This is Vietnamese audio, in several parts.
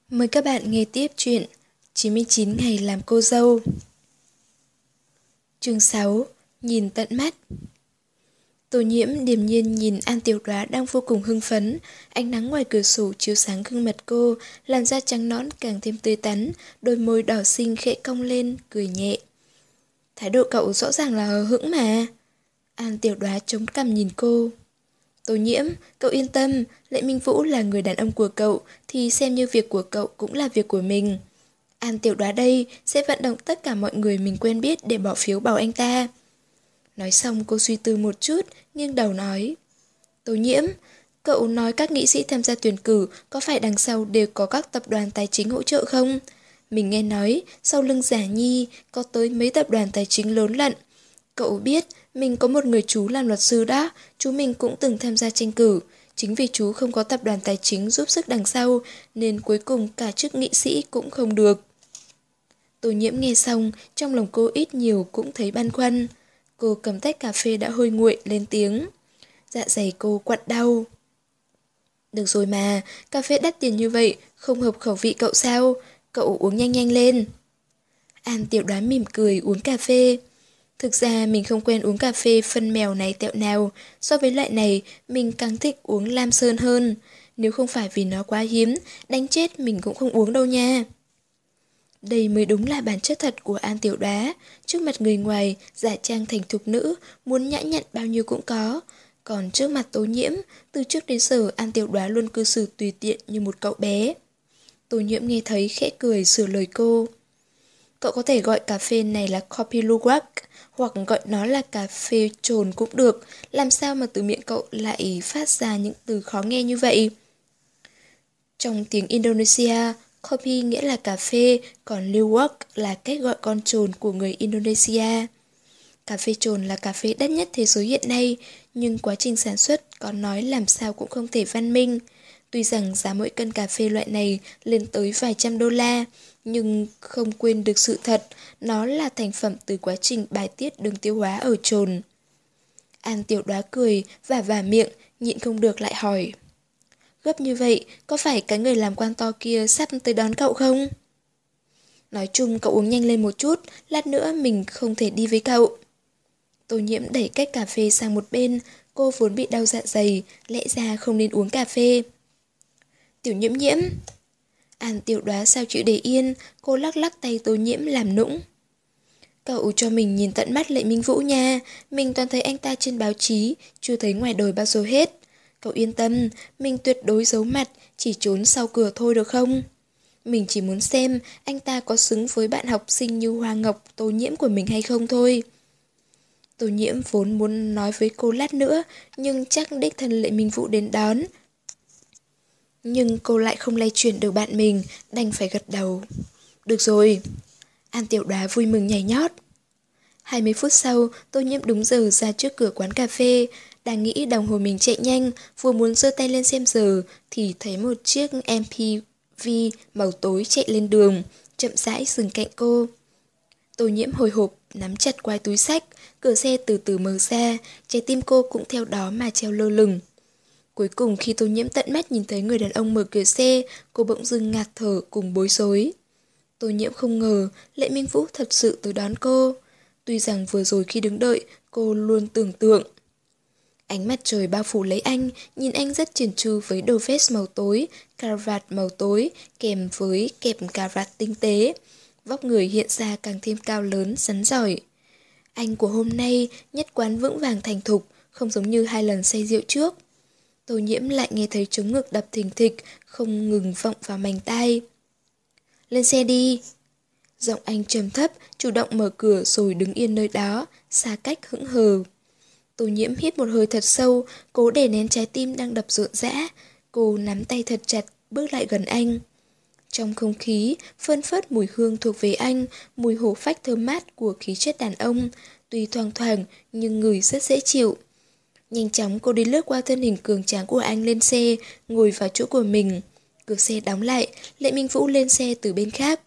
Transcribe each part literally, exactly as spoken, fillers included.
Mời các bạn nghe tiếp chuyện chín mươi chín ngày làm cô dâu. Chương sáu. Nhìn tận mắt. Tô Nhiễm điềm nhiên nhìn An Tiểu Đoá đang vô cùng hưng phấn. Ánh nắng ngoài cửa sổ chiếu sáng gương mặt cô, làn da trắng nõn càng thêm tươi tắn, đôi môi đỏ xinh khẽ cong lên, cười nhẹ. Thái độ cậu rõ ràng là hờ hững mà. An Tiểu Đoá chống cằm nhìn cô. Tô Nhiễm, cậu yên tâm, Lệ Minh Vũ là người đàn ông của cậu thì xem như việc của cậu cũng là việc của mình. An Tiểu Đoá đây sẽ vận động tất cả mọi người mình quen biết để bỏ phiếu bầu anh ta. Nói xong cô suy tư một chút, nghiêng đầu nói. Tô Nhiễm, cậu nói các nghị sĩ tham gia tuyển cử có phải đằng sau đều có các tập đoàn tài chính hỗ trợ không? Mình nghe nói sau lưng Giả Nhi có tới mấy tập đoàn tài chính lớn lận. Cậu biết mình có một người chú làm luật sư đó, chú mình cũng từng tham gia tranh cử. Chính vì chú không có tập đoàn tài chính giúp sức đằng sau nên cuối cùng cả chức nghị sĩ cũng không được. Tô Nhiễm nghe xong, trong lòng cô ít nhiều cũng thấy băn khoăn. Cô cầm tách cà phê đã hôi nguội lên tiếng. Dạ dày cô quặn đau. Được rồi mà, cà phê đắt tiền như vậy, không hợp khẩu vị cậu sao? Cậu uống nhanh nhanh lên. An Tiểu Đoá mỉm cười uống cà phê. Thực ra mình không quen uống cà phê phân mèo này tẹo nào, so với loại này mình càng thích uống Lam Sơn hơn. Nếu không phải vì nó quá hiếm, đánh chết mình cũng không uống đâu nha. Đây mới đúng là bản chất thật của An Tiểu Đoá. Trước mặt người ngoài, giả trang thành thục nữ, muốn nhã nhặn bao nhiêu cũng có. Còn trước mặt Tô Nhiễm, từ trước đến giờ An Tiểu Đoá luôn cư xử tùy tiện như một cậu bé. Tô Nhiễm nghe thấy khẽ cười sửa lời cô. Cậu có thể gọi cà phê này là coffee luwak, hoặc gọi nó là cà phê trồn cũng được. Làm sao mà từ miệng cậu lại phát ra những từ khó nghe như vậy? Trong tiếng Indonesia, coffee nghĩa là cà phê, còn luwak là cách gọi con trồn của người Indonesia. Cà phê trồn là cà phê đắt nhất thế giới hiện nay, nhưng quá trình sản xuất có nói làm sao cũng không thể văn minh. Tuy rằng giá mỗi cân cà phê loại này lên tới vài trăm đô la, nhưng không quên được sự thật, nó là thành phẩm từ quá trình bài tiết đường tiêu hóa ở trồn. An Tiểu Đoá cười, vả vả miệng, nhịn không được lại hỏi. Gấp như vậy, có phải cái người làm quan to kia sắp tới đón cậu không? Nói chung cậu uống nhanh lên một chút, lát nữa mình không thể đi với cậu. Tô Nhiễm đẩy cách cà phê sang một bên, cô vốn bị đau dạ dày, lẽ ra không nên uống cà phê. Tiểu Nhiễm Nhiễm. An Tiểu Đoá sao chịu để yên, cô lắc lắc tay Tô Nhiễm làm nũng. Cậu cho mình nhìn tận mắt Lệ Minh Vũ nha, mình toàn thấy anh ta trên báo chí, chưa thấy ngoài đời bao giờ hết. Cậu yên tâm, mình tuyệt đối giấu mặt, chỉ trốn sau cửa thôi được không? Mình chỉ muốn xem anh ta có xứng với bạn học sinh như Hoa Ngọc, Tô Nhiễm của mình hay không thôi. Tô Nhiễm vốn muốn nói với cô lát nữa, nhưng chắc đích thân Lệ Minh Vũ đến đón. Nhưng cô lại không lay chuyển được bạn mình, đành phải gật đầu. Được rồi. An Tiểu Đoá vui mừng nhảy nhót. hai mươi phút sau, Tô Nhiễm đúng giờ ra trước cửa quán cà phê. Đang nghĩ đồng hồ mình chạy nhanh, vừa muốn giơ tay lên xem giờ, thì thấy một chiếc em pê vê màu tối chạy lên đường, chậm rãi dừng cạnh cô. Tô Nhiễm hồi hộp, nắm chặt quai túi xách, cửa xe từ từ mở ra, trái tim cô cũng theo đó mà treo lơ lửng. Cuối cùng khi Tô Nhiễm tận mắt nhìn thấy người đàn ông mở cửa xe, cô bỗng dưng ngạt thở cùng bối rối. Tô Nhiễm không ngờ Lệ Minh Vũ thật sự tới đón cô. Tuy rằng vừa rồi khi đứng đợi, cô luôn tưởng tượng. Ánh mặt trời bao phủ lấy anh, nhìn anh rất chỉn chu với đồ vest màu tối, cravat màu tối, kèm với kẹp cravat tinh tế. Vóc người hiện ra càng thêm cao lớn, rắn giỏi. Anh của hôm nay nhất quán vững vàng thành thục, không giống như hai lần say rượu trước. Tô Nhiễm lại nghe thấy trống ngực đập thình thịch, không ngừng vọng vào mành tai. Lên xe đi. Giọng anh trầm thấp, chủ động mở cửa rồi đứng yên nơi đó, xa cách hững hờ. Tô Nhiễm hít một hơi thật sâu, cố đè nén trái tim đang đập rộn rã. Cô nắm tay thật chặt, bước lại gần anh. Trong không khí, phơn phớt mùi hương thuộc về anh, mùi hổ phách thơm mát của khí chất đàn ông, tuy thoang thoảng nhưng ngửi rất dễ chịu. Nhanh chóng cô đi lướt qua thân hình cường tráng của anh lên xe, ngồi vào chỗ của mình. Cửa xe đóng lại, Lệ Minh Vũ lên xe từ bên khác.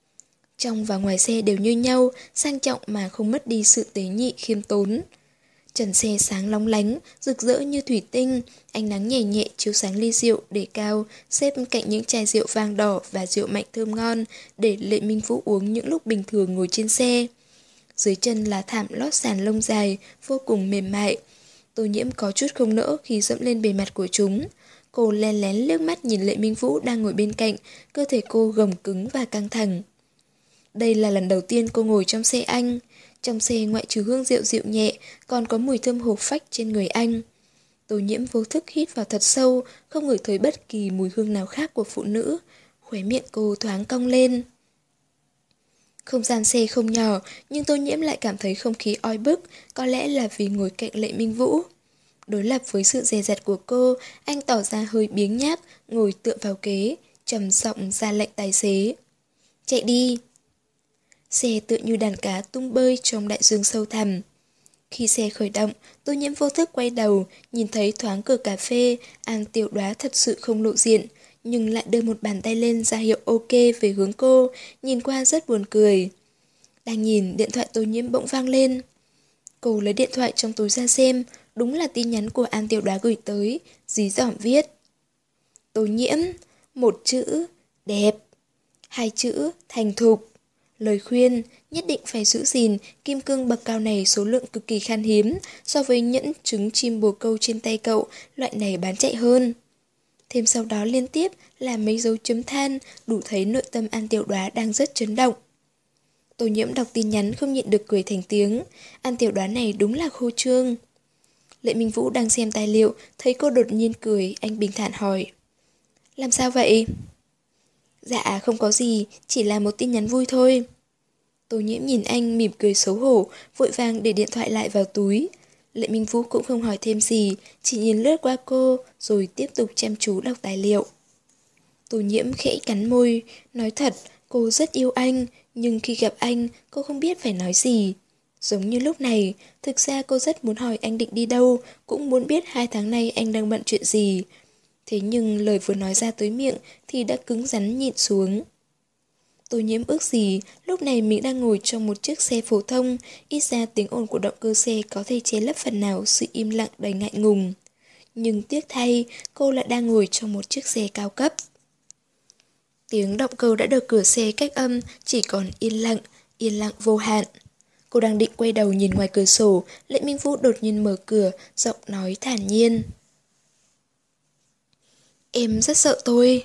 Trong và ngoài xe đều như nhau, sang trọng mà không mất đi sự tế nhị khiêm tốn. Trần xe sáng lóng lánh, rực rỡ như thủy tinh, ánh nắng nhẹ nhẹ chiếu sáng ly rượu để cao, xếp cạnh những chai rượu vang đỏ và rượu mạnh thơm ngon, để Lệ Minh Vũ uống những lúc bình thường ngồi trên xe. Dưới chân là thảm lót sàn lông dài, vô cùng mềm mại. Tô Nhiễm có chút không nỡ khi dẫm lên bề mặt của chúng. Cô lén lén liếc mắt nhìn Lệ Minh Vũ đang ngồi bên cạnh, cơ thể cô gồng cứng và căng thẳng. Đây là lần đầu tiên cô ngồi trong xe anh. Trong xe ngoại trừ hương rượu dịu nhẹ, còn có mùi thơm hộp phách trên người anh. Tô Nhiễm vô thức hít vào thật sâu, không ngửi thấy bất kỳ mùi hương nào khác của phụ nữ. Khóe miệng cô thoáng cong lên. Không gian xe không nhỏ, nhưng Tô Nhiễm lại cảm thấy không khí oi bức, có lẽ là vì ngồi cạnh Lệ Minh Vũ. Đối lập với sự dè dặt của cô, anh tỏ ra hơi biếng nhác, ngồi tựa vào ghế, trầm giọng ra lệnh tài xế. Chạy đi! Xe tựa như đàn cá tung bơi trong đại dương sâu thẳm. Khi xe khởi động, Tô Nhiễm vô thức quay đầu, nhìn thấy thoáng cửa cà phê, An Tiểu Đoá thật sự không lộ diện, nhưng lại đưa một bàn tay lên ra hiệu ok về hướng cô, nhìn qua rất buồn cười. Đang nhìn, điện thoại Tô Nhiễm bỗng vang lên. Cô lấy điện thoại trong túi ra xem, đúng là tin nhắn của An Tiểu Đoá gửi tới, dí dỏm viết. Tô Nhiễm, một chữ, đẹp, hai chữ, thành thục. Lời khuyên, nhất định phải giữ gìn, kim cương bậc cao này số lượng cực kỳ khan hiếm, so với nhẫn trứng chim bồ câu trên tay cậu, loại này bán chạy hơn. Thêm sau đó liên tiếp là mấy dấu chấm than, đủ thấy nội tâm An Tiểu Đoá đang rất chấn động. Tô Nhiễm đọc tin nhắn không nhịn được cười thành tiếng, An Tiểu Đoá này đúng là khô trương. Lệ Minh Vũ đang xem tài liệu, thấy cô đột nhiên cười, anh bình thản hỏi. Làm sao vậy? Dạ không có gì, chỉ là một tin nhắn vui thôi. Tô Nhiễm nhìn anh mỉm cười xấu hổ, vội vàng để điện thoại lại vào túi. Lệ Minh Vũ cũng không hỏi thêm gì, chỉ nhìn lướt qua cô, rồi tiếp tục chăm chú đọc tài liệu. Tô Nhiễm khẽ cắn môi, nói thật, cô rất yêu anh, nhưng khi gặp anh, cô không biết phải nói gì. Giống như lúc này, thực ra cô rất muốn hỏi anh định đi đâu, cũng muốn biết hai tháng nay anh đang bận chuyện gì. Thế nhưng lời vừa nói ra tới miệng thì đã cứng rắn nhịn xuống. Tô Nhiễm ước gì, lúc này mình đang ngồi trong một chiếc xe phổ thông, ít ra tiếng ồn của động cơ xe có thể che lấp phần nào sự im lặng đầy ngại ngùng. Nhưng tiếc thay, cô lại đang ngồi trong một chiếc xe cao cấp. Tiếng động cơ đã được cửa xe cách âm, chỉ còn yên lặng, yên lặng vô hạn. Cô đang định quay đầu nhìn ngoài cửa sổ, Lệ Minh Vũ đột nhiên mở cửa, giọng nói thản nhiên. Em rất sợ tôi.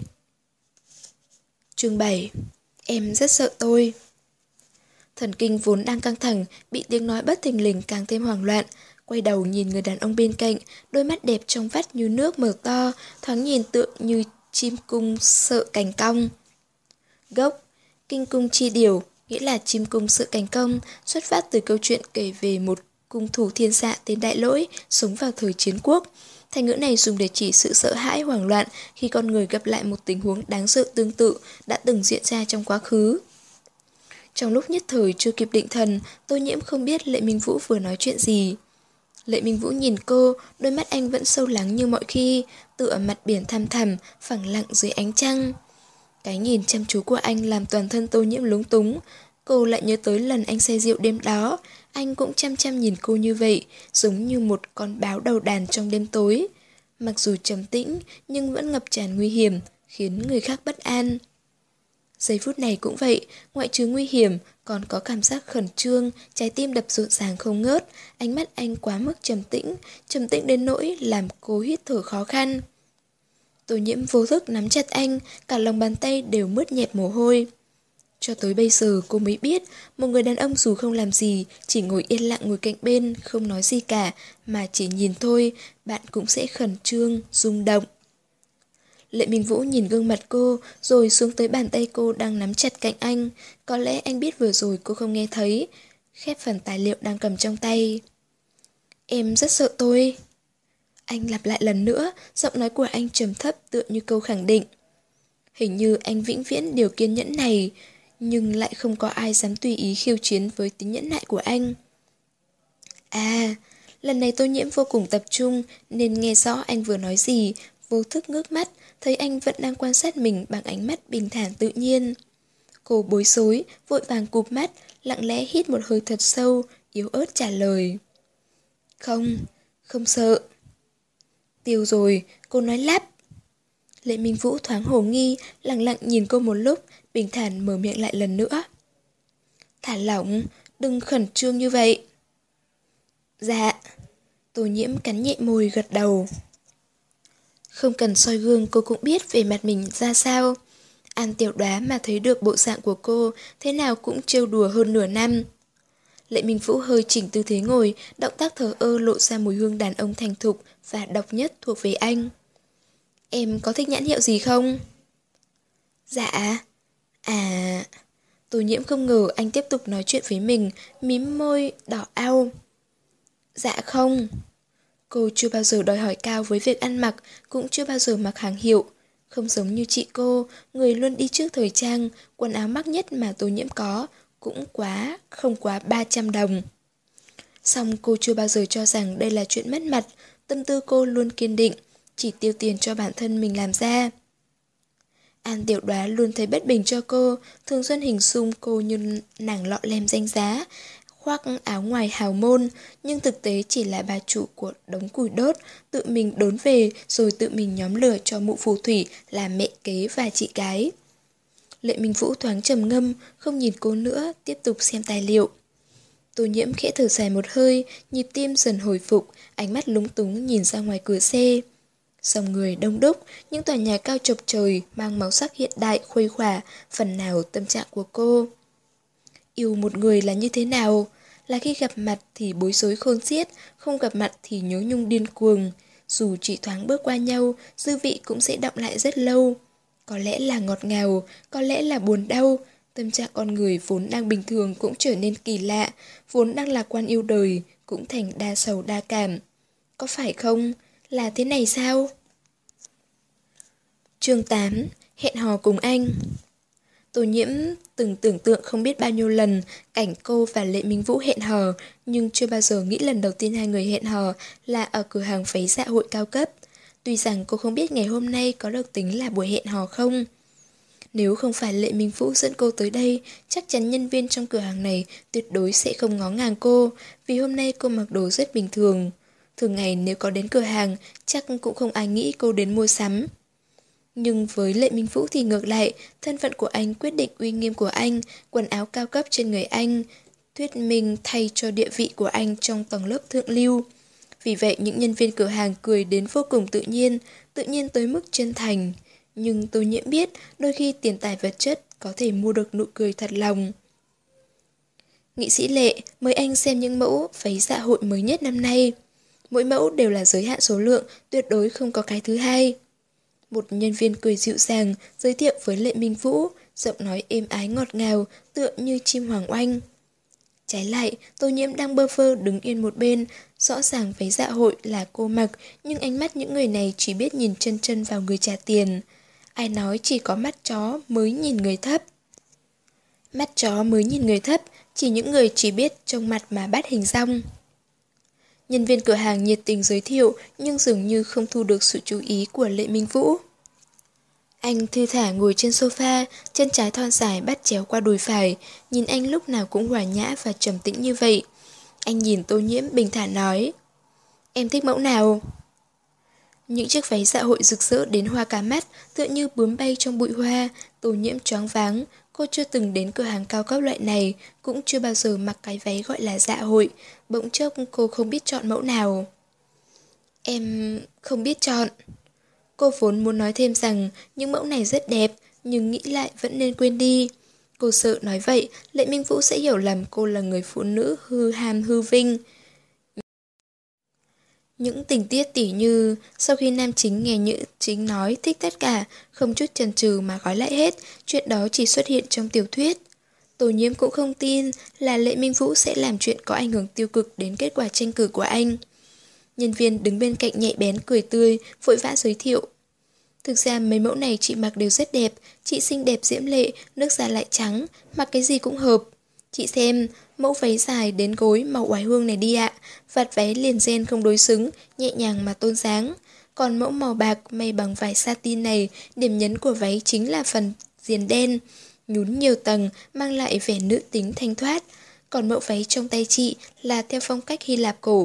Chương bảy. Em rất sợ tôi. Thần kinh vốn đang căng thẳng, bị tiếng nói bất thình lình càng thêm hoảng loạn. Quay đầu nhìn người đàn ông bên cạnh, đôi mắt đẹp trong vắt như nước mở to, thoáng nhìn tượng như chim cung sợ cành cong. Gốc, kinh cung chi điều, nghĩa là chim cung sợ cành cong, xuất phát từ câu chuyện kể về một cung thủ thiên xạ tên Đại Lỗi, sống vào thời chiến quốc. Thành ngữ này dùng để chỉ sự sợ hãi hoảng loạn khi con người gặp lại một tình huống đáng sợ tương tự đã từng diễn ra trong quá khứ. Trong lúc nhất thời chưa kịp định thần, Tô Nhiễm không biết Lệ Minh Vũ vừa nói chuyện gì. Lệ Minh Vũ nhìn cô, đôi mắt anh vẫn sâu lắng như mọi khi, tựa mặt biển thăm thẳm, phẳng lặng dưới ánh trăng. Cái nhìn chăm chú của anh làm toàn thân Tô Nhiễm lúng túng. Cô lại nhớ tới lần anh say rượu đêm đó, anh cũng chăm chăm nhìn cô như vậy, giống như một con báo đầu đàn trong đêm tối. Mặc dù trầm tĩnh, nhưng vẫn ngập tràn nguy hiểm, khiến người khác bất an. Giây phút này cũng vậy, ngoại trừ nguy hiểm, còn có cảm giác khẩn trương, trái tim đập rộn ràng không ngớt, ánh mắt anh quá mức trầm tĩnh, trầm tĩnh đến nỗi làm cô hít thở khó khăn. Tô Nhiễm vô thức nắm chặt anh, cả lòng bàn tay đều mướt nhẹp mồ hôi. Cho tới bây giờ cô mới biết, một người đàn ông dù không làm gì, chỉ ngồi yên lặng ngồi cạnh bên, không nói gì cả, mà chỉ nhìn thôi, bạn cũng sẽ khẩn trương, rung động. Lệ Minh Vũ nhìn gương mặt cô, rồi xuống tới bàn tay cô đang nắm chặt cạnh anh. Có lẽ anh biết vừa rồi cô không nghe thấy. Khép phần tài liệu đang cầm trong tay. Em rất sợ tôi. Anh lặp lại lần nữa, giọng nói của anh trầm thấp tựa như câu khẳng định. Hình như anh vĩnh viễn điều kiên nhẫn này, nhưng lại không có ai dám tùy ý khiêu chiến với tính nhẫn nại của anh. À, lần này Tô Nhiễm vô cùng tập trung nên nghe rõ anh vừa nói gì, vô thức ngước mắt, thấy anh vẫn đang quan sát mình bằng ánh mắt bình thản tự nhiên. Cô bối rối, vội vàng cụp mắt, lặng lẽ hít một hơi thật sâu, yếu ớt trả lời. Không, không sợ. Tiêu rồi, cô nói lắp. Lệ Minh Vũ thoáng hồ nghi, lặng lặng nhìn cô một lúc, bình thản mở miệng lại lần nữa. Thả lỏng, đừng khẩn trương như vậy. Dạ. Tô Nhiễm cắn nhẹ môi gật đầu. Không cần soi gương cô cũng biết về mặt mình ra sao. An Tiểu Đoá mà thấy được bộ dạng của cô, thế nào cũng trêu đùa hơn nửa năm. Lệ Minh Vũ hơi chỉnh tư thế ngồi, động tác thờ ơ lộ ra mùi hương đàn ông thành thục và độc nhất thuộc về anh. Em có thích nhãn hiệu gì không? Dạ. À... Tô Nhiễm không ngờ anh tiếp tục nói chuyện với mình, mím môi, đỏ ao. Dạ không. Cô chưa bao giờ đòi hỏi cao với việc ăn mặc, cũng chưa bao giờ mặc hàng hiệu. Không giống như chị cô, người luôn đi trước thời trang, quần áo mắc nhất mà Tô Nhiễm có, cũng quá, không quá ba trăm đồng. Song cô chưa bao giờ cho rằng đây là chuyện mất mặt, tâm tư cô luôn kiên định, chỉ tiêu tiền cho bản thân mình làm ra. An Tiểu Đoá luôn thấy bất bình cho cô, thường xuyên hình dung cô như nàng lọ lem danh giá, khoác áo ngoài hào môn, nhưng thực tế chỉ là bà chủ của đống củi đốt, tự mình đốn về rồi tự mình nhóm lửa cho mụ phù thủy là mẹ kế và chị gái. Lệ Minh Vũ thoáng trầm ngâm, không nhìn cô nữa, tiếp tục xem tài liệu. Tô Nhiễm khẽ thở dài một hơi, nhịp tim dần hồi phục, ánh mắt lúng túng nhìn ra ngoài cửa xe. Dòng người đông đúc, những tòa nhà cao chọc trời mang màu sắc hiện đại khuây khỏa, phần nào tâm trạng của cô. Yêu một người là như thế nào? Là khi gặp mặt thì bối rối khôn xiết, không gặp mặt thì nhớ nhung điên cuồng. Dù chỉ thoáng bước qua nhau, dư vị cũng sẽ đọng lại rất lâu. Có lẽ là ngọt ngào, có lẽ là buồn đau. Tâm trạng con người vốn đang bình thường cũng trở nên kỳ lạ, vốn đang lạc quan yêu đời, cũng thành đa sầu đa cảm. Có phải không? Là thế này sao? Chương tám. Hẹn hò cùng anh. Tô Nhiễm từng tưởng tượng không biết bao nhiêu lần cảnh cô và Lệ Minh Vũ hẹn hò, nhưng chưa bao giờ nghĩ lần đầu tiên hai người hẹn hò là ở cửa hàng váy dạ hội cao cấp. Tuy rằng cô không biết ngày hôm nay có được tính là buổi hẹn hò không. Nếu không phải Lệ Minh Vũ dẫn cô tới đây, chắc chắn nhân viên trong cửa hàng này tuyệt đối sẽ không ngó ngàng cô, vì hôm nay cô mặc đồ rất bình thường. Thường ngày nếu có đến cửa hàng, chắc cũng không ai nghĩ cô đến mua sắm. Nhưng với Lệ Minh Vũ thì ngược lại, thân phận của anh quyết định uy nghiêm của anh, quần áo cao cấp trên người anh, thuyết minh thay cho địa vị của anh trong tầng lớp thượng lưu. Vì vậy những nhân viên cửa hàng cười đến vô cùng tự nhiên, tự nhiên tới mức chân thành. Nhưng Tô Nhiễm biết đôi khi tiền tài vật chất có thể mua được nụ cười thật lòng. Nghị sĩ Lệ, mời anh xem những mẫu váy dạ hội mới nhất năm nay. Mỗi mẫu đều là giới hạn số lượng, tuyệt đối không có cái thứ hai. Một nhân viên cười dịu dàng, giới thiệu với Lệ Minh Vũ, giọng nói êm ái ngọt ngào, tựa như chim hoàng oanh. Trái lại, Tô Nhiễm đang bơ phơ đứng yên một bên, rõ ràng váy dạ hội là cô mặc, nhưng ánh mắt những người này chỉ biết nhìn chân chân vào người trả tiền. Ai nói chỉ có mắt chó mới nhìn người thấp. Mắt chó mới nhìn người thấp, chỉ những người chỉ biết trông mặt mà bắt hình dong. Nhân viên cửa hàng nhiệt tình giới thiệu, nhưng dường như không thu được sự chú ý của Lệ Minh Vũ. Anh thư thả ngồi trên sofa, chân trái thon dài bắt chéo qua đùi phải, nhìn anh lúc nào cũng hòa nhã và trầm tĩnh như vậy. Anh nhìn Tô Nhiễm bình thản nói, em thích mẫu nào? Những chiếc váy dạ hội rực rỡ đến hoa cả mắt, tựa như bướm bay trong bụi hoa. Tô Nhiễm choáng váng, cô chưa từng đến cửa hàng cao cấp loại này, cũng chưa bao giờ mặc cái váy gọi là dạ hội. Bỗng chốc cô không biết chọn mẫu nào. Em không biết chọn. Cô vốn muốn nói thêm rằng những mẫu này rất đẹp, nhưng nghĩ lại vẫn nên quên đi. Cô sợ nói vậy, Lệ Minh Vũ sẽ hiểu lầm cô là người phụ nữ hư ham hư vinh. Những tình tiết tỉ như sau khi nam chính nghe nữ chính nói thích tất cả, không chút chần chừ mà gói lại hết, chuyện đó chỉ xuất hiện trong tiểu thuyết. Tô Nhiễm cũng không tin là Lệ Minh Vũ sẽ làm chuyện có ảnh hưởng tiêu cực đến kết quả tranh cử của anh. Nhân viên đứng bên cạnh nhạy bén cười tươi, vội vã giới thiệu. Thực ra mấy mẫu này chị mặc đều rất đẹp, chị xinh đẹp diễm lệ, nước da lại trắng, mặc cái gì cũng hợp. Chị xem, mẫu váy dài đến gối màu oải hương này đi ạ, vạt váy liền ren không đối xứng, nhẹ nhàng mà tôn dáng. Còn mẫu màu bạc may bằng vải satin này, điểm nhấn của váy chính là phần viền đen, nhún nhiều tầng, mang lại vẻ nữ tính thanh thoát. Còn mẫu váy trong tay chị là theo phong cách Hy Lạp cổ,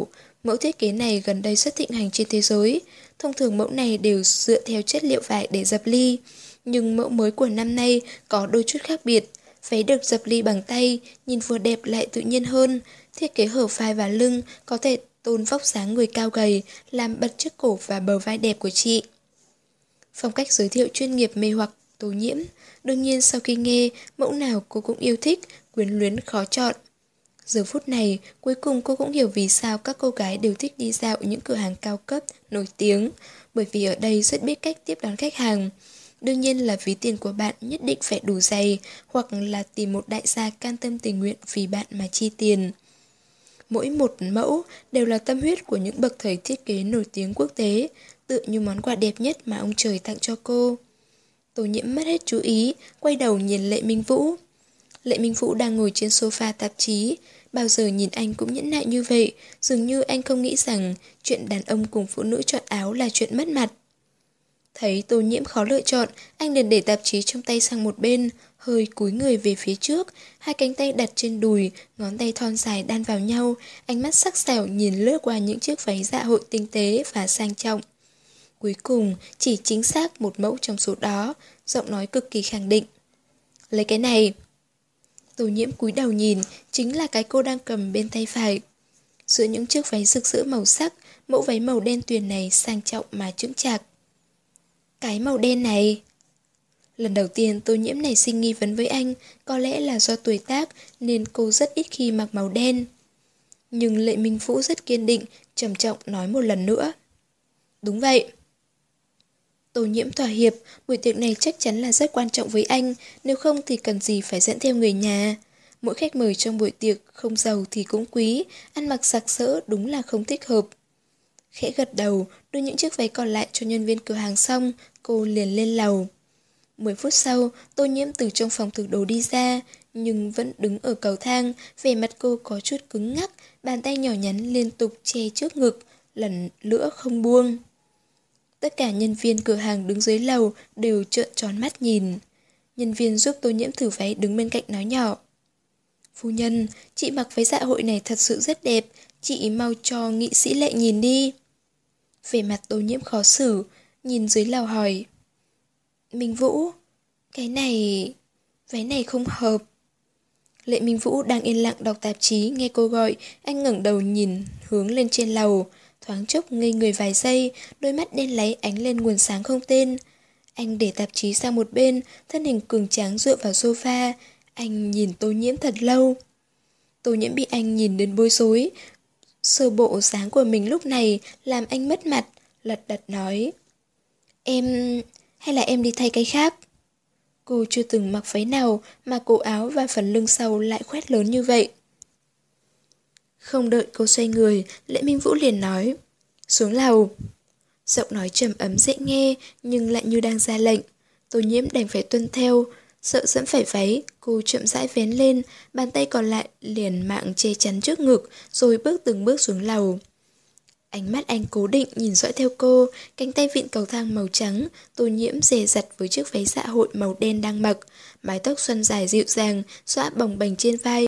Mẫu thiết kế này gần đây rất thịnh hành trên thế giới. Thông thường mẫu này đều dựa theo chất liệu vải để dập ly. Nhưng mẫu mới của năm nay có đôi chút khác biệt. Váy được dập ly bằng tay, nhìn vừa đẹp lại tự nhiên hơn. Thiết kế hở vai và lưng có thể tôn vóc dáng người cao gầy, làm bật chiếc cổ và bờ vai đẹp của chị. Phong cách giới thiệu chuyên nghiệp mê hoặc Tô Nhiễm. Đương nhiên sau khi nghe, mẫu nào cô cũng yêu thích, quyến luyến khó chọn. Giờ phút này, cuối cùng cô cũng hiểu vì sao các cô gái đều thích đi dạo những cửa hàng cao cấp, nổi tiếng. Bởi vì ở đây rất biết cách tiếp đón khách hàng. Đương nhiên là ví tiền của bạn nhất định phải đủ dày, hoặc là tìm một đại gia can tâm tình nguyện vì bạn mà chi tiền. Mỗi một mẫu đều là tâm huyết của những bậc thầy thiết kế nổi tiếng quốc tế, tựa như món quà đẹp nhất mà ông trời tặng cho cô. Tô Nhiễm mất hết chú ý, quay đầu nhìn Lệ Minh Vũ. Lệ Minh Vũ đang ngồi trên sofa tạp chí, bao giờ nhìn anh cũng nhẫn nại như vậy, dường như anh không nghĩ rằng chuyện đàn ông cùng phụ nữ chọn áo là chuyện mất mặt. Thấy Tô Nhiễm khó lựa chọn, anh liền để tạp chí trong tay sang một bên, hơi cúi người về phía trước, hai cánh tay đặt trên đùi, ngón tay thon dài đan vào nhau, ánh mắt sắc sảo nhìn lướt qua những chiếc váy dạ hội tinh tế và sang trọng. Cuối cùng, chỉ chính xác một mẫu trong số đó, giọng nói cực kỳ khẳng định. Lấy cái này. Tô Nhiễm cúi đầu nhìn, chính là cái cô đang cầm bên tay phải. Giữa những chiếc váy rực rỡ màu sắc, mẫu váy màu đen tuyền này sang trọng mà chững chạc. Cái màu đen này. Lần đầu tiên Tô Nhiễm nảy sinh nghi vấn với anh, có lẽ là do tuổi tác nên cô rất ít khi mặc màu đen. Nhưng Lệ Minh Vũ rất kiên định, trầm trọng nói một lần nữa. Đúng vậy. Tô Nhiễm thỏa hiệp, buổi tiệc này chắc chắn là rất quan trọng với anh, nếu không thì cần gì phải dẫn theo người nhà. Mỗi khách mời trong buổi tiệc không giàu thì cũng quý, ăn mặc sặc sỡ đúng là không thích hợp. Khẽ gật đầu, đưa những chiếc váy còn lại cho nhân viên cửa hàng xong, cô liền lên lầu. Mười phút sau, Tô Nhiễm từ trong phòng thử đồ đi ra, nhưng vẫn đứng ở cầu thang, vẻ mặt cô có chút cứng ngắc, bàn tay nhỏ nhắn liên tục che trước ngực, lần nữa không buông. Tất cả nhân viên cửa hàng đứng dưới lầu đều trợn tròn mắt nhìn. Nhân viên giúp Tô Nhiễm thử váy đứng bên cạnh nói nhỏ. Phu nhân, chị mặc váy dạ hội này thật sự rất đẹp, chị mau cho nghị sĩ Lệ nhìn đi. Vẻ mặt Tô Nhiễm khó xử, nhìn dưới lầu hỏi. Minh Vũ, cái này... váy này không hợp. Lệ Minh Vũ đang yên lặng đọc tạp chí, nghe cô gọi, anh ngẩng đầu nhìn hướng lên trên lầu. Thoáng chốc ngây người vài giây, đôi mắt đen láy ánh lên nguồn sáng không tên. Anh để tạp chí sang một bên, thân hình cường tráng dựa vào sofa. Anh nhìn Tô Nhiễm thật lâu. Tô Nhiễm bị anh nhìn đến bối rối. Sơ bộ dáng của mình lúc này làm anh mất mặt, lật đật nói. Em... hay là em đi thay cái khác? Cô chưa từng mặc váy nào mà cổ áo và phần lưng sau lại khoét lớn như vậy. Không đợi cô xoay người, Lệ Minh Vũ liền nói. Xuống lầu. Giọng nói trầm ấm dễ nghe nhưng lại như đang ra lệnh. Tô Nhiễm đành phải tuân theo. Sợ dẫm phải váy, cô chậm rãi vén lên, bàn tay còn lại liền mạng che chắn trước ngực, rồi bước từng bước xuống lầu. Ánh mắt anh cố định nhìn dõi theo cô, cánh tay vịn cầu thang màu trắng, Tô Nhiễm dè dặt với chiếc váy dạ hội màu đen đang mặc, mái tóc xoăn dài dịu dàng, xõa bồng bềnh trên vai.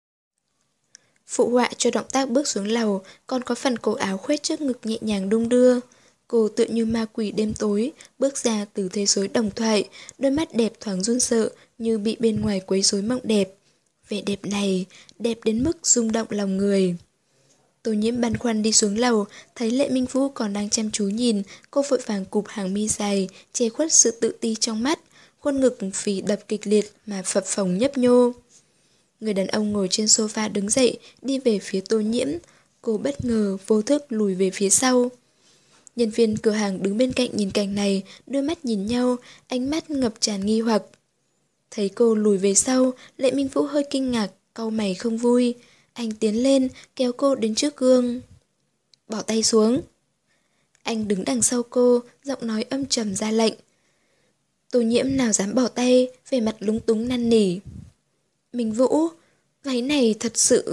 Phụ họa cho động tác bước xuống lầu, còn có phần cổ áo khoét trước ngực nhẹ nhàng đung đưa. Cô tựa như ma quỷ đêm tối, bước ra từ thế giới đồng thoại, đôi mắt đẹp thoáng run sợ như bị bên ngoài quấy rối mộng đẹp. Vẻ đẹp này, đẹp đến mức rung động lòng người. Tô Nhiễm băn khoăn đi xuống lầu, thấy Lệ Minh Vũ còn đang chăm chú nhìn, cô vội vàng cụp hàng mi dài, che khuất sự tự ti trong mắt, khuôn ngực vì đập kịch liệt mà phập phồng nhấp nhô. Người đàn ông ngồi trên sofa đứng dậy, đi về phía Tô Nhiễm. Cô bất ngờ, vô thức lùi về phía sau. Nhân viên cửa hàng đứng bên cạnh nhìn cảnh này, đôi mắt nhìn nhau, ánh mắt ngập tràn nghi hoặc. Thấy cô lùi về sau, Lệ Minh Vũ hơi kinh ngạc, cau mày không vui. Anh tiến lên, kéo cô đến trước gương. Bỏ tay xuống. Anh đứng đằng sau cô, giọng nói âm trầm ra lệnh. Tô Nhiễm nào dám bỏ tay, vẻ mặt lúng túng năn nỉ. Minh Vũ, váy này thật sự...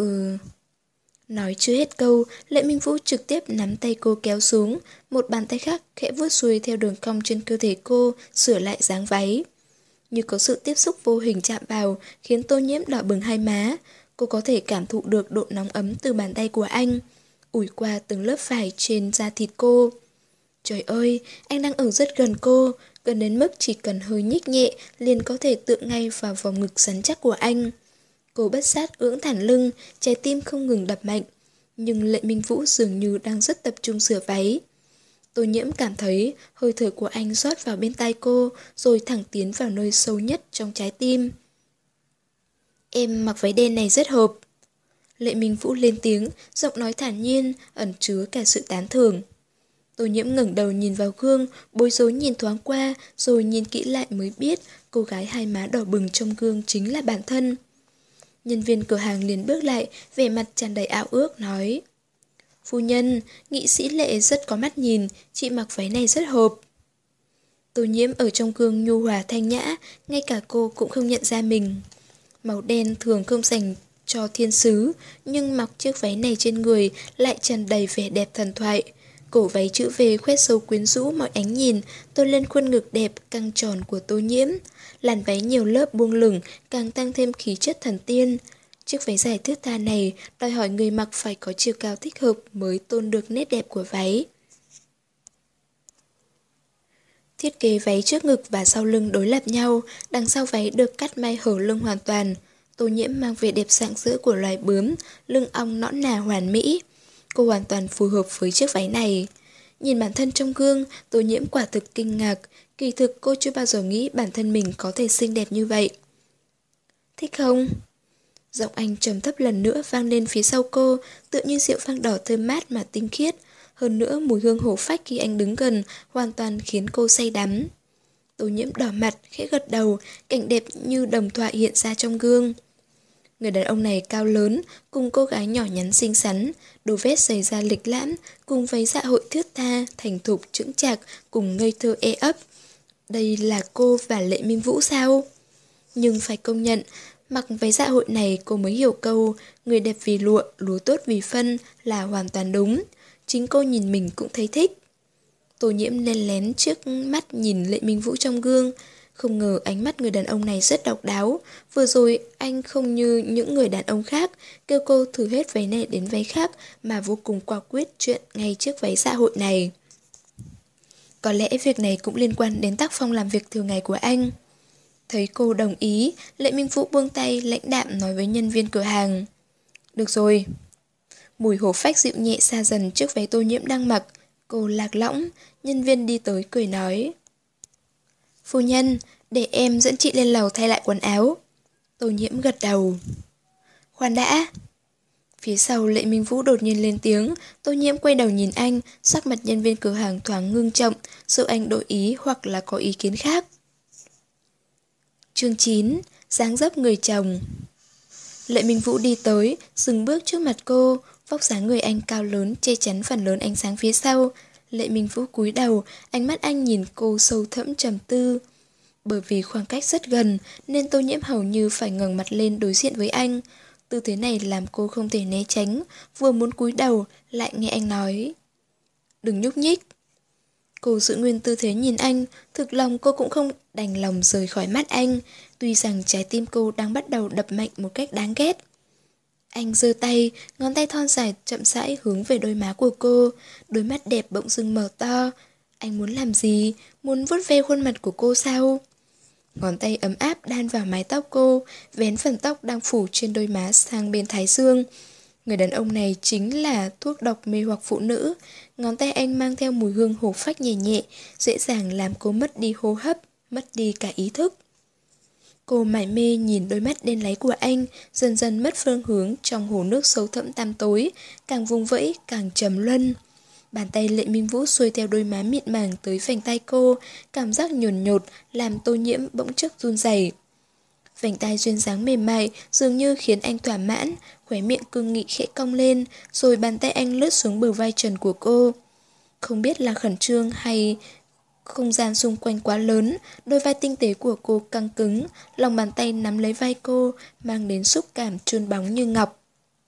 Nói chưa hết câu, Lệ Minh Vũ trực tiếp nắm tay cô kéo xuống, một bàn tay khác khẽ vuốt xuôi theo đường cong trên cơ thể cô, sửa lại dáng váy. Như có sự tiếp xúc vô hình chạm vào, khiến Tô Nhiễm đỏ bừng hai má. Cô có thể cảm thụ được độ nóng ấm từ bàn tay của anh. ủi qua từng lớp vải trên da thịt cô. Trời ơi, anh đang ở rất gần cô, gần đến mức chỉ cần hơi nhích nhẹ liền có thể tựa ngay vào vòng ngực rắn chắc của anh. Cô bất giác ưỡn thẳng lưng, trái tim không ngừng đập mạnh. Nhưng Lệ Minh Vũ dường như đang rất tập trung sửa váy. Tô Nhiễm cảm thấy hơi thở của anh rót vào bên tai cô, rồi thẳng tiến vào nơi sâu nhất trong trái tim. Em mặc váy đen này rất hợp. Lệ Minh Vũ lên tiếng, giọng nói thản nhiên, ẩn chứa cả sự tán thưởng. Tô Nhiễm ngẩng đầu nhìn vào gương, bối rối nhìn thoáng qua, rồi nhìn kỹ lại mới biết cô gái hai má đỏ bừng trong gương chính là bản thân. Nhân viên cửa hàng liền bước lại, vẻ mặt tràn đầy ao ước, nói: Phu nhân, nghị sĩ Lệ rất có mắt nhìn, chị mặc váy này rất hợp. Tô Nhiễm ở trong gương nhu hòa thanh nhã, ngay cả cô cũng không nhận ra mình. Màu đen thường không dành cho thiên sứ, nhưng mặc chiếc váy này trên người lại tràn đầy vẻ đẹp thần thoại. Cổ váy chữ V khoét sâu quyến rũ mọi ánh nhìn, tôn lên khuôn ngực đẹp căng tròn của Tô Nhiễm. Làn váy nhiều lớp buông lửng càng tăng thêm khí chất thần tiên. Chiếc váy dài thướt tha này đòi hỏi người mặc phải có chiều cao thích hợp mới tôn được nét đẹp của váy. Thiết kế váy trước ngực và sau lưng đối lập nhau, đằng sau váy được cắt may hở lưng hoàn toàn. Tô Nhiễm mang vẻ đẹp rạng rỡ của loài bướm, lưng ong nõn nà hoàn mỹ. Cô hoàn toàn phù hợp với chiếc váy này. Nhìn bản thân trong gương, Tô Nhiễm quả thực kinh ngạc. Kỳ thực cô chưa bao giờ nghĩ bản thân mình có thể xinh đẹp như vậy. Thích không? Giọng anh trầm thấp lần nữa vang lên phía sau cô, tựa như rượu vang đỏ thơm mát mà tinh khiết. Hơn nữa mùi hương hổ phách khi anh đứng gần hoàn toàn khiến cô say đắm. Tô Nhiễm đỏ mặt, khẽ gật đầu, cảnh đẹp như đồng thoại hiện ra trong gương. Người đàn ông này cao lớn, cùng cô gái nhỏ nhắn xinh xắn, đồ vest giày da lịch lãm, cùng váy dạ hội thướt tha, thành thục, chững chạc, cùng ngây thơ e ấp. Đây là cô và Lệ Minh Vũ sao? Nhưng phải công nhận, mặc váy dạ hội này cô mới hiểu câu người đẹp vì lụa, lúa tốt vì phân là hoàn toàn đúng. Chính cô nhìn mình cũng thấy thích. Tô Nhiễm len lén trước mắt nhìn Lệ Minh Vũ trong gương. Không ngờ ánh mắt người đàn ông này rất độc đáo. Vừa rồi anh không như những người đàn ông khác, kêu cô thử hết váy này đến váy khác, mà vô cùng quả quyết chuyện ngay trước váy dạ hội này. Có lẽ việc này cũng liên quan đến tác phong làm việc thường ngày của anh. Thấy cô đồng ý, Lệ Minh Vũ buông tay lãnh đạm nói với nhân viên cửa hàng: Được rồi. Mùi hổ phách dịu nhẹ xa dần trước váy Tô Nhiễm đang mặc. Cô lạc lõng, nhân viên đi tới cười nói: Phu nhân, để em dẫn chị lên lầu thay lại quần áo. Tô Nhiễm gật đầu. Khoan đã. Phía sau Lệ Minh Vũ đột nhiên lên tiếng. Tô Nhiễm quay đầu nhìn anh, sắc mặt nhân viên cửa hàng thoáng ngưng trọng, sợ anh đổi ý hoặc là có ý kiến khác. Chương chín. Dáng dấp người chồng. Lệ Minh Vũ đi tới, dừng bước trước mặt cô. Vóc dáng người anh cao lớn che chắn phần lớn ánh sáng phía sau. Lệ Minh Vũ cúi đầu, ánh mắt anh nhìn cô sâu thẫm trầm tư. Bởi vì khoảng cách rất gần nên Tô Nhiễm hầu như phải ngẩng mặt lên đối diện với anh. Tư thế này làm cô không thể né tránh, vừa muốn cúi đầu lại nghe anh nói: Đừng nhúc nhích. Cô giữ nguyên tư thế nhìn anh, thực lòng cô cũng không đành lòng rời khỏi mắt anh, tuy rằng trái tim cô đang bắt đầu đập mạnh một cách đáng ghét. Anh giơ tay, ngón tay thon dài chậm rãi hướng về đôi má của cô, đôi mắt đẹp bỗng dưng mở to. Anh muốn làm gì? Muốn vuốt ve khuôn mặt của cô sao? Ngón tay ấm áp đan vào mái tóc cô, vén phần tóc đang phủ trên đôi má sang bên thái dương. Người đàn ông này chính là thuốc độc mê hoặc phụ nữ. Ngón tay anh mang theo mùi hương hổ phách nhẹ nhẹ, dễ dàng làm cô mất đi hô hấp, mất đi cả ý thức. Cô mải mê nhìn đôi mắt đen láy của anh, dần dần mất phương hướng trong hồ nước sâu thẫm tăm tối, càng vùng vẫy càng trầm luân. Bàn tay Lệ Minh Vũ xuôi theo đôi má mịn màng tới vành tay cô, cảm giác nhồn nhột làm Tô Nhiễm bỗng chốc run rẩy. Vành tay duyên dáng mềm mại dường như khiến anh thỏa mãn, khóe miệng cương nghị khẽ cong lên, rồi bàn tay anh lướt xuống bờ vai trần của cô. Không biết là khẩn trương hay không gian xung quanh quá lớn, đôi vai tinh tế của cô căng cứng, lòng bàn tay nắm lấy vai cô, mang đến xúc cảm trơn bóng như ngọc.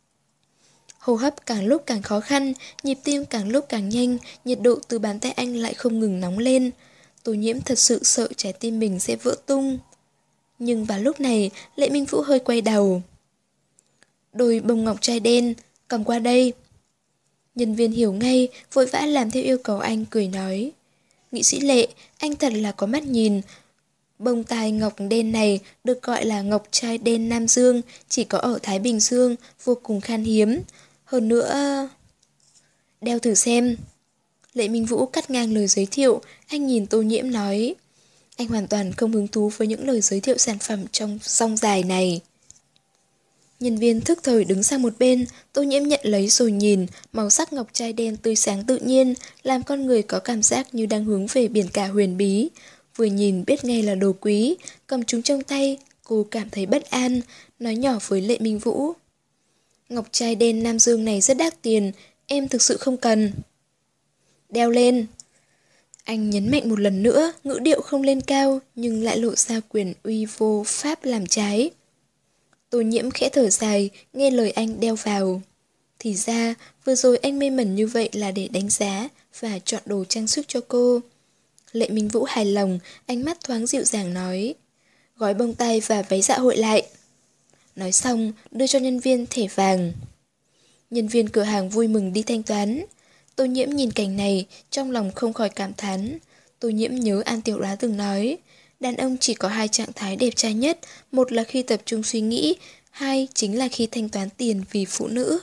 Hô hấp càng lúc càng khó khăn, nhịp tim càng lúc càng nhanh, nhiệt độ từ bàn tay anh lại không ngừng nóng lên. Tô Nhiễm thật sự sợ trái tim mình sẽ vỡ tung. Nhưng vào lúc này, Lệ Minh Vũ hơi quay đầu. Đôi bông ngọc trai đen, cầm qua đây. Nhân viên hiểu ngay, vội vã làm theo yêu cầu anh, cười nói. Nghị sĩ Lệ, anh thật là có mắt nhìn. Bông tai ngọc đen này được gọi là ngọc trai đen Nam Dương, chỉ có ở Thái Bình Dương, vô cùng khan hiếm. Hơn nữa... Đeo thử xem. Lệ Minh Vũ cắt ngang lời giới thiệu, anh nhìn Tô Nhiễm nói. Anh hoàn toàn không hứng thú với những lời giới thiệu sản phẩm trong song dài này. Nhân viên thức thời đứng sang một bên, Tô Nhiễm nhận lấy rồi nhìn, màu sắc ngọc trai đen tươi sáng tự nhiên, làm con người có cảm giác như đang hướng về biển cả huyền bí. Vừa nhìn biết ngay là đồ quý, cầm chúng trong tay, cô cảm thấy bất an, nói nhỏ với Lệ Minh Vũ. Ngọc trai đen Nam Dương này rất đắt tiền, em thực sự không cần. Đeo lên. Anh nhấn mạnh một lần nữa, ngữ điệu không lên cao, nhưng lại lộ ra quyền uy vô pháp làm trái. Tô Nhiễm khẽ thở dài, nghe lời anh đeo vào. Thì ra, vừa rồi anh mê mẩn như vậy là để đánh giá và chọn đồ trang sức cho cô. Lệ Minh Vũ hài lòng, ánh mắt thoáng dịu dàng nói. Gói bông tai và váy dạ hội lại. Nói xong, đưa cho nhân viên thẻ vàng. Nhân viên cửa hàng vui mừng đi thanh toán. Tô Nhiễm nhìn cảnh này, trong lòng không khỏi cảm thán. Tô Nhiễm nhớ An Tiểu Đoá từng nói, đàn ông chỉ có hai trạng thái đẹp trai nhất, một là khi tập trung suy nghĩ, hai chính là khi thanh toán tiền vì phụ nữ.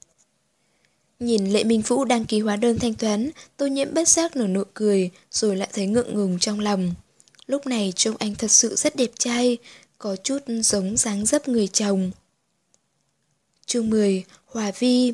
Nhìn Lệ Minh Vũ đăng ký hóa đơn thanh toán, Tô Nhiễm bất giác nở nụ cười, rồi lại thấy ngượng ngùng trong lòng. Lúc này trông anh thật sự rất đẹp trai, có chút giống dáng dấp người chồng. Chương mười, Hòa Vi.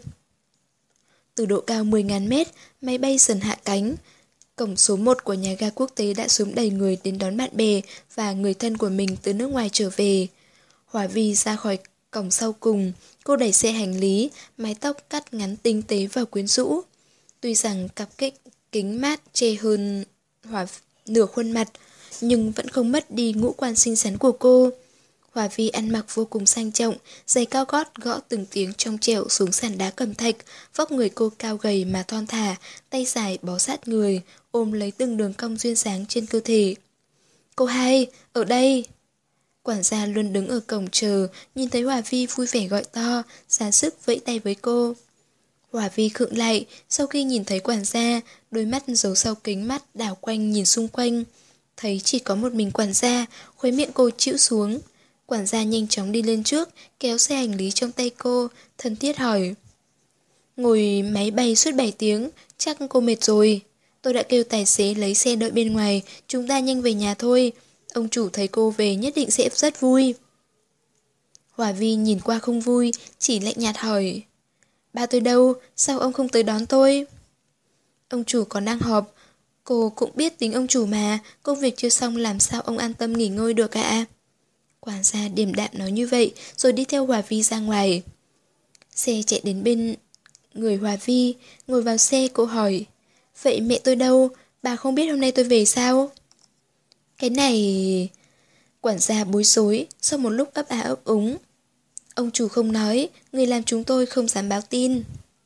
Từ độ cao mười nghìn mét, máy bay dần hạ cánh. Cổng số một của nhà ga quốc tế đã xúm đầy người đến đón bạn bè và người thân của mình từ nước ngoài trở về. Hòa Vi ra khỏi cổng sau cùng, cô đẩy xe hành lý, mái tóc cắt ngắn tinh tế và quyến rũ. Tuy rằng cặp kích kính mát che hơn Hòa nửa khuôn mặt, nhưng vẫn không mất đi ngũ quan xinh xắn của cô. Hòa Vi ăn mặc vô cùng sang trọng, giày cao gót gõ từng tiếng trong trẻo xuống sàn đá cẩm thạch, vóc người cô cao gầy mà thon thả, tay dài bó sát người, ôm lấy từng đường cong duyên dáng trên cơ thể. Cô hai, ở đây! Quản gia luôn đứng ở cổng chờ, nhìn thấy Hòa Vi vui vẻ gọi to, ra sức vẫy tay với cô. Hòa Vi khựng lại, sau khi nhìn thấy quản gia, đôi mắt giấu sau kính mắt đảo quanh nhìn xung quanh. Thấy chỉ có một mình quản gia, khóe miệng cô chịu xuống. Quản gia nhanh chóng đi lên trước, kéo xe hành lý trong tay cô, thân thiết hỏi. Ngồi máy bay suốt bảy tiếng, chắc cô mệt rồi. Tôi đã kêu tài xế lấy xe đợi bên ngoài, chúng ta nhanh về nhà thôi. Ông chủ thấy cô về nhất định sẽ rất vui. Hòa Vi nhìn qua không vui, chỉ lạnh nhạt hỏi. Ba tôi đâu, sao ông không tới đón tôi? Ông chủ còn đang họp. Cô cũng biết tính ông chủ mà, công việc chưa xong làm sao ông an tâm nghỉ ngơi được ạ? Quản gia điềm đạm nói như vậy, rồi đi theo Hòa Vi ra ngoài. Xe chạy đến bên người Hòa Vi, ngồi vào xe cô hỏi. Vậy mẹ tôi đâu? Bà không biết hôm nay tôi về sao? Cái này... Quản gia bối rối, sau một lúc ấp a ấp úng. Ông chủ không nói, người làm chúng tôi không dám báo tin.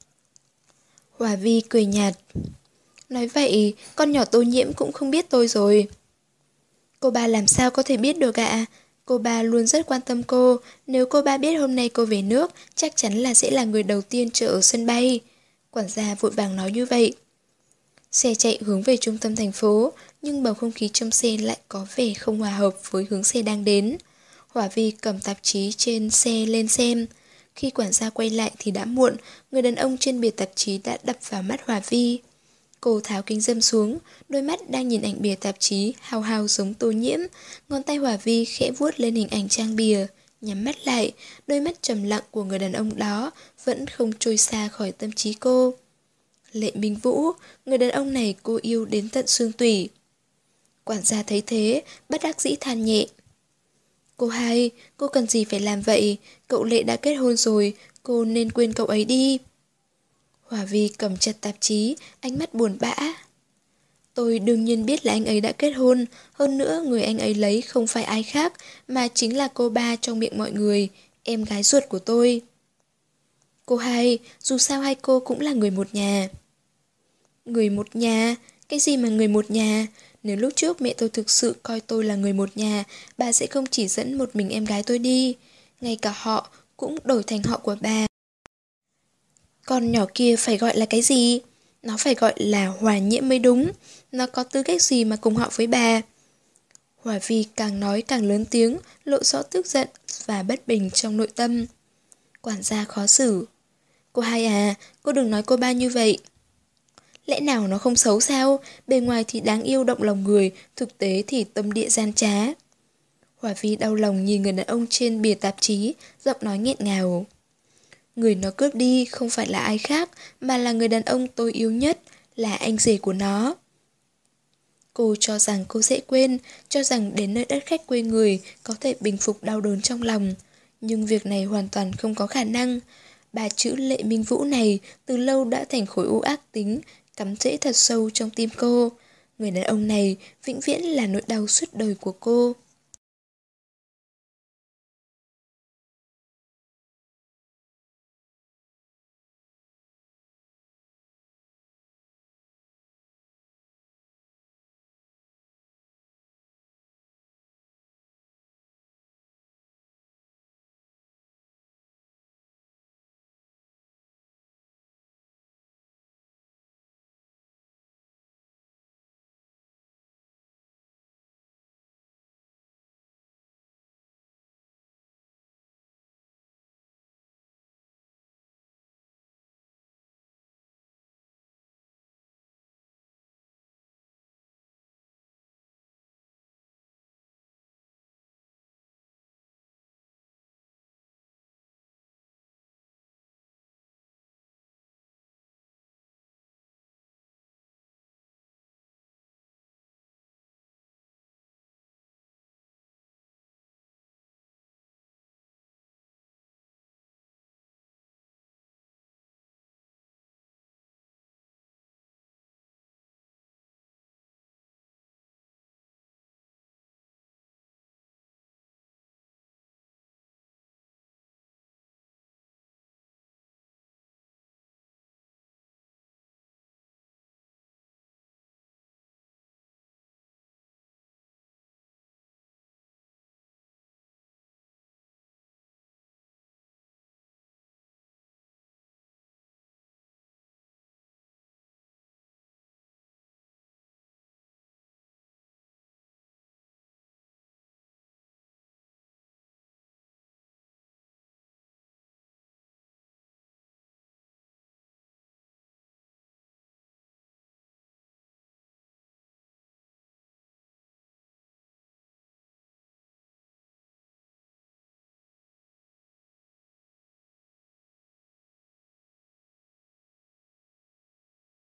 Hòa Vi cười nhạt. Nói vậy, con nhỏ Tô Nhiễm cũng không biết tôi rồi. Cô ba làm sao có thể biết được ạ? Cô ba luôn rất quan tâm cô, nếu cô ba biết hôm nay cô về nước, chắc chắn là sẽ là người đầu tiên chờ ở sân bay. Quản gia vội vàng nói như vậy. Xe chạy hướng về trung tâm thành phố, nhưng bầu không khí trong xe lại có vẻ không hòa hợp với hướng xe đang đến. Hòa Vi cầm tạp chí trên xe lên xem. Khi quản gia quay lại thì đã muộn, người đàn ông trên bìa tạp chí đã đập vào mắt Hòa Vi. Cô tháo kính râm xuống, đôi mắt đang nhìn ảnh bìa tạp chí hao hao giống Tô Nhiễm, ngón tay Hòa Vi khẽ vuốt lên hình ảnh trang bìa, nhắm mắt lại, đôi mắt trầm lặng của người đàn ông đó vẫn không trôi xa khỏi tâm trí cô. Lệ Minh Vũ, người đàn ông này cô yêu đến tận xương tủy. Quản gia thấy thế, bất đắc dĩ than nhẹ. Cô hai, cô cần gì phải làm vậy? Cậu Lệ đã kết hôn rồi, cô nên quên cậu ấy đi. Hòa Vi cầm chặt tạp chí, ánh mắt buồn bã. Tôi đương nhiên biết là anh ấy đã kết hôn, hơn nữa người anh ấy lấy không phải ai khác, mà chính là cô ba trong miệng mọi người, em gái ruột của tôi. Cô hai, dù sao hai cô cũng là người một nhà. Người một nhà? Cái gì mà người một nhà? Nếu lúc trước mẹ tôi thực sự coi tôi là người một nhà, bà sẽ không chỉ dẫn một mình em gái tôi đi. Ngay cả họ cũng đổi thành họ của bà. Con nhỏ kia phải gọi là cái gì? Nó phải gọi là Hòa Nhiễm mới đúng. Nó có tư cách gì mà cùng họ với bà? Hòa Vi càng nói càng lớn tiếng, lộ rõ tức giận và bất bình trong nội tâm. Quản gia khó xử. Cô hai à, cô đừng nói cô ba như vậy. Lẽ nào nó không xấu sao? Bề ngoài thì đáng yêu động lòng người, thực tế thì tâm địa gian trá. Hòa Vi đau lòng nhìn người đàn ông trên bìa tạp chí, giọng nói nghẹn ngào. Người nó cướp đi không phải là ai khác, mà là người đàn ông tôi yêu nhất, là anh rể của nó. Cô cho rằng cô dễ quên, cho rằng đến nơi đất khách quê người có thể bình phục đau đớn trong lòng. Nhưng việc này hoàn toàn không có khả năng. Ba chữ Lệ Minh Vũ này từ lâu đã thành khối u ác tính, cắm rễ thật sâu trong tim cô. Người đàn ông này vĩnh viễn là nỗi đau suốt đời của cô.